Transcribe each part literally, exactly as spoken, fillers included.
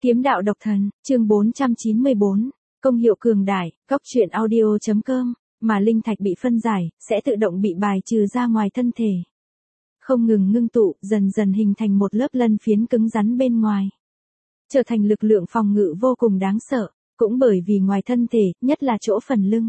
Kiếm đạo độc thần, chương bốn trăm chín mươi bốn, công hiệu cường đại, góc truyện audio.com, mà linh thạch bị phân giải, sẽ tự động bị bài trừ ra ngoài thân thể. Không ngừng ngưng tụ, dần dần hình thành một lớp lân phiến cứng rắn bên ngoài. Trở thành lực lượng phòng ngự vô cùng đáng sợ, cũng bởi vì ngoài thân thể, nhất là chỗ phần lưng.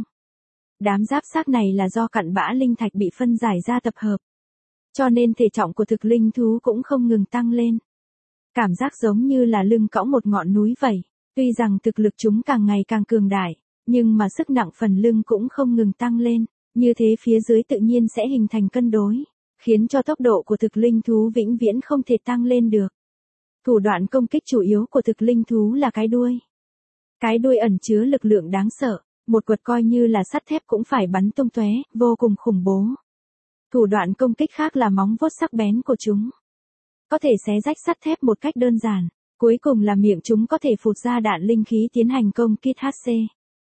Đám giáp xác này là do cặn bã linh thạch bị phân giải ra tập hợp. Cho nên thể trọng của thực linh thú cũng không ngừng tăng lên. Cảm giác giống như là lưng cõng một ngọn núi vậy. Tuy rằng thực lực chúng càng ngày càng cường đại, nhưng mà sức nặng phần lưng cũng không ngừng tăng lên. Như thế phía dưới tự nhiên sẽ hình thành cân đối, khiến cho tốc độ của thực linh thú vĩnh viễn không thể tăng lên được. Thủ đoạn công kích chủ yếu của thực linh thú là cái đuôi. Cái đuôi ẩn chứa lực lượng đáng sợ, một quật coi như là sắt thép cũng phải bắn tung tóe, vô cùng khủng bố. Thủ đoạn công kích khác là móng vuốt sắc bén của chúng. Có thể xé rách sắt thép một cách đơn giản. Cuối cùng là miệng chúng có thể phụt ra đạn linh khí tiến hành công kích hát xê.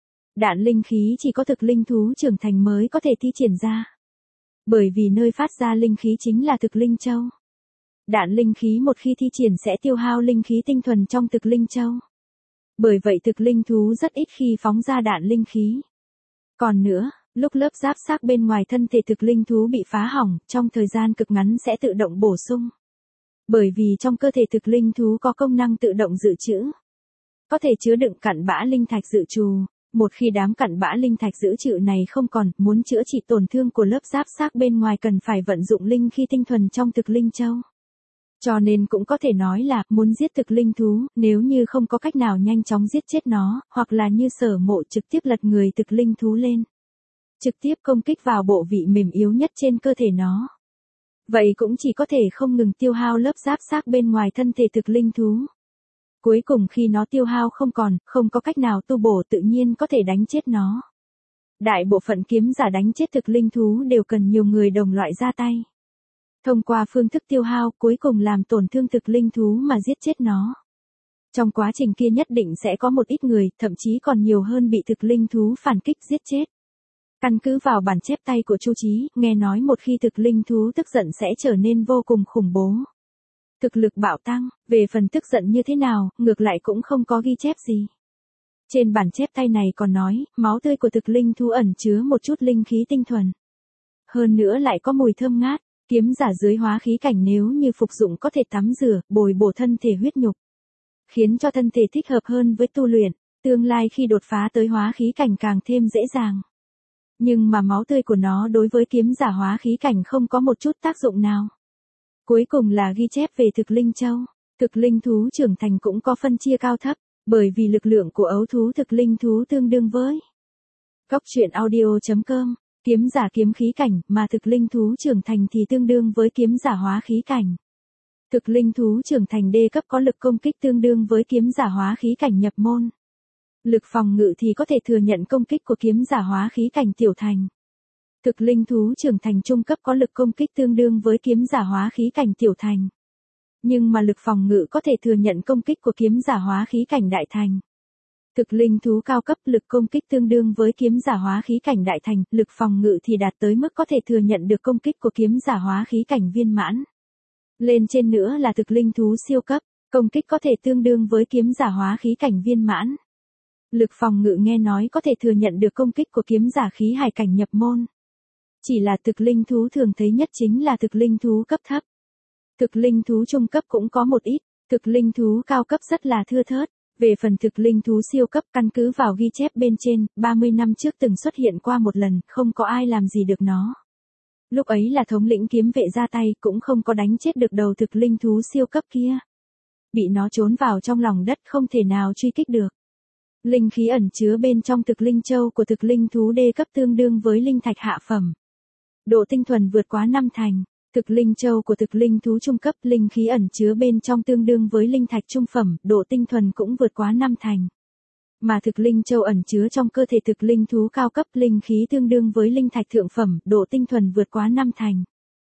Đạn linh khí chỉ có thực linh thú trưởng thành mới có thể thi triển ra. Bởi vì nơi phát ra linh khí chính là thực linh châu. Đạn linh khí một khi thi triển sẽ tiêu hao linh khí tinh thuần trong thực linh châu. Bởi vậy thực linh thú rất ít khi phóng ra đạn linh khí. Còn nữa, lúc lớp giáp xác bên ngoài thân thể thực linh thú bị phá hỏng, trong thời gian cực ngắn sẽ tự động bổ sung. Bởi vì trong cơ thể thực linh thú có công năng tự động dự trữ. Có thể chứa đựng cặn bã linh thạch dự trù. Một khi đám cặn bã linh thạch dự trữ này không còn, muốn chữa trị tổn thương của lớp giáp xác bên ngoài cần phải vận dụng linh khí tinh thuần trong thực linh châu. Cho nên cũng có thể nói là, muốn giết thực linh thú, nếu như không có cách nào nhanh chóng giết chết nó, hoặc là như Sở Mộ trực tiếp lật người thực linh thú lên. Trực tiếp công kích vào bộ vị mềm yếu nhất trên cơ thể nó. Vậy cũng chỉ có thể không ngừng tiêu hao lớp giáp xác bên ngoài thân thể thực linh thú. Cuối cùng khi nó tiêu hao không còn, không có cách nào tu bổ tự nhiên có thể đánh chết nó. Đại bộ phận kiếm giả đánh chết thực linh thú đều cần nhiều người đồng loại ra tay. Thông qua phương thức tiêu hao cuối cùng làm tổn thương thực linh thú mà giết chết nó. Trong quá trình kia nhất định sẽ có một ít người, thậm chí còn nhiều hơn bị thực linh thú phản kích giết chết. Căn cứ vào bản chép tay của Chu Chí, nghe nói một khi thực linh thú tức giận sẽ trở nên vô cùng khủng bố. Thực lực bạo tăng, về phần tức giận như thế nào, ngược lại cũng không có ghi chép gì. Trên bản chép tay này còn nói, máu tươi của thực linh thú ẩn chứa một chút linh khí tinh thuần. Hơn nữa lại có mùi thơm ngát, kiếm giả dưới hóa khí cảnh nếu như phục dụng có thể tắm rửa, bồi bổ thân thể huyết nhục. Khiến cho thân thể thích hợp hơn với tu luyện, tương lai khi đột phá tới hóa khí cảnh càng thêm dễ dàng. Nhưng mà máu tươi của nó đối với kiếm giả hóa khí cảnh không có một chút tác dụng nào. Cuối cùng là ghi chép về thực linh châu. Thực linh thú trưởng thành cũng có phân chia cao thấp, bởi vì lực lượng của ấu thú thực linh thú tương đương với góc truyện audio.com, kiếm giả kiếm khí cảnh, mà thực linh thú trưởng thành thì tương đương với kiếm giả hóa khí cảnh. Thực linh thú trưởng thành đê cấp có lực công kích tương đương với kiếm giả hóa khí cảnh nhập môn. Lực phòng ngự thì có thể thừa nhận công kích của kiếm giả hóa khí cảnh tiểu thành. Thực linh thú trưởng thành trung cấp có lực công kích tương đương với kiếm giả hóa khí cảnh tiểu thành. Nhưng mà lực phòng ngự có thể thừa nhận công kích của kiếm giả hóa khí cảnh đại thành. Thực linh thú cao cấp lực công kích tương đương với kiếm giả hóa khí cảnh đại thành, lực phòng ngự thì đạt tới mức có thể thừa nhận được công kích của kiếm giả hóa khí cảnh viên mãn. Lên trên nữa là thực linh thú siêu cấp, công kích có thể tương đương với kiếm giả hóa khí cảnh viên mãn. Lực phòng ngự nghe nói có thể thừa nhận được công kích của kiếm giả khí hải cảnh nhập môn. Chỉ là thực linh thú thường thấy nhất chính là thực linh thú cấp thấp. Thực linh thú trung cấp cũng có một ít, thực linh thú cao cấp rất là thưa thớt. Về phần thực linh thú siêu cấp căn cứ vào ghi chép bên trên, ba mươi năm trước từng xuất hiện qua một lần, không có ai làm gì được nó. Lúc ấy là thống lĩnh kiếm vệ ra tay cũng không có đánh chết được đầu thực linh thú siêu cấp kia. Bị nó trốn vào trong lòng đất không thể nào truy kích được. Linh khí ẩn chứa bên trong thực linh châu của thực linh thú đê cấp tương đương với linh thạch hạ phẩm. Độ tinh thuần vượt quá năm thành. Thực linh châu của thực linh thú trung cấp linh khí ẩn chứa bên trong tương đương với linh thạch trung phẩm, độ tinh thuần cũng vượt quá năm thành. Mà thực linh châu ẩn chứa trong cơ thể thực linh thú cao cấp linh khí tương đương với linh thạch thượng phẩm, độ tinh thuần vượt quá năm thành.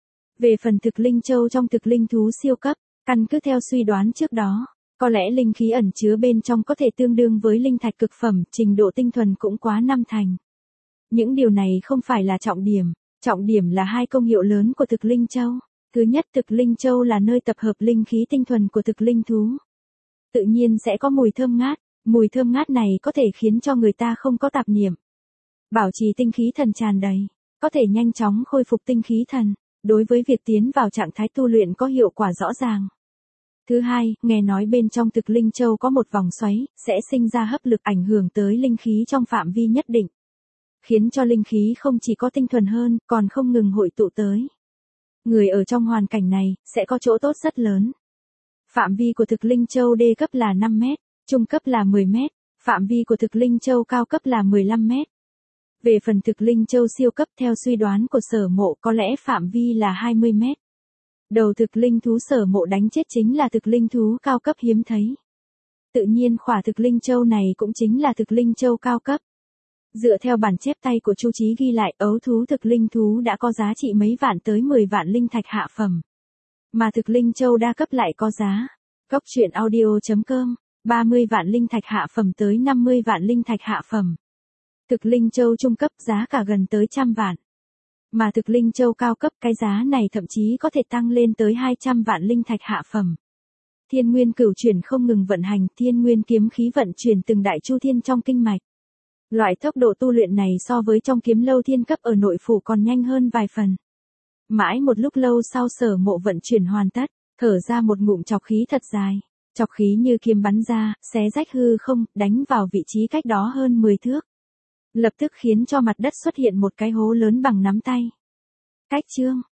Về phần thực linh châu trong thực linh thú siêu cấp, căn cứ theo suy đoán trước đó, có lẽ linh khí ẩn chứa bên trong có thể tương đương với linh thạch cực phẩm, trình độ tinh thuần cũng quá năm thành. Những điều này không phải là trọng điểm. Trọng điểm là hai công hiệu lớn của thực linh châu. Thứ nhất, thực linh châu là nơi tập hợp linh khí tinh thuần của thực linh thú. tự nhiên sẽ có mùi thơm ngát, mùi thơm ngát này có thể khiến cho người ta không có tạp niệm. Bảo trì tinh khí thần tràn đầy, có thể nhanh chóng khôi phục tinh khí thần, đối với việc tiến vào trạng thái tu luyện có hiệu quả rõ ràng. Thứ hai, nghe nói bên trong thực linh châu có một vòng xoáy, sẽ sinh ra hấp lực ảnh hưởng tới linh khí trong phạm vi nhất định. Khiến cho linh khí không chỉ có tinh thuần hơn, còn không ngừng hội tụ tới. Người ở trong hoàn cảnh này, sẽ có chỗ tốt rất lớn. Phạm vi của thực linh châu D cấp là năm mét, trung cấp là mười mét, phạm vi của thực linh châu cao cấp là mười lăm mét. Về phần thực linh châu siêu cấp theo suy đoán của Sở Mộ có lẽ phạm vi là hai mươi mét. Đầu thực linh thú Sở Mộ đánh chết chính là thực linh thú cao cấp hiếm thấy. Tự nhiên khỏa thực linh châu này cũng chính là thực linh châu cao cấp. Dựa theo bản chép tay của Chu Chí ghi lại, ấu thú thực linh thú đã có giá trị mấy vạn tới mười vạn linh thạch hạ phẩm. Mà thực linh châu đa cấp lại có giá. Góc truyện audio chấm com, ba mươi vạn linh thạch hạ phẩm tới năm mươi vạn linh thạch hạ phẩm. Thực linh châu trung cấp giá cả gần tới trăm vạn. Mà thực linh châu cao cấp cái giá này thậm chí có thể tăng lên tới hai trăm vạn linh thạch hạ phẩm. Thiên nguyên cửu chuyển không ngừng vận hành, thiên nguyên kiếm khí vận chuyển từng đại chu thiên trong kinh mạch. Loại tốc độ tu luyện này so với trong kiếm lâu thiên cấp ở nội phủ còn nhanh hơn vài phần. Mãi một lúc lâu sau Sở Mộ vận chuyển hoàn tất, thở ra một ngụm chọc khí thật dài. Chọc khí như kiếm bắn ra, xé rách hư không, đánh vào vị trí cách đó hơn mười thước. Lập tức khiến cho mặt đất xuất hiện một cái hố lớn bằng nắm tay. Cách chương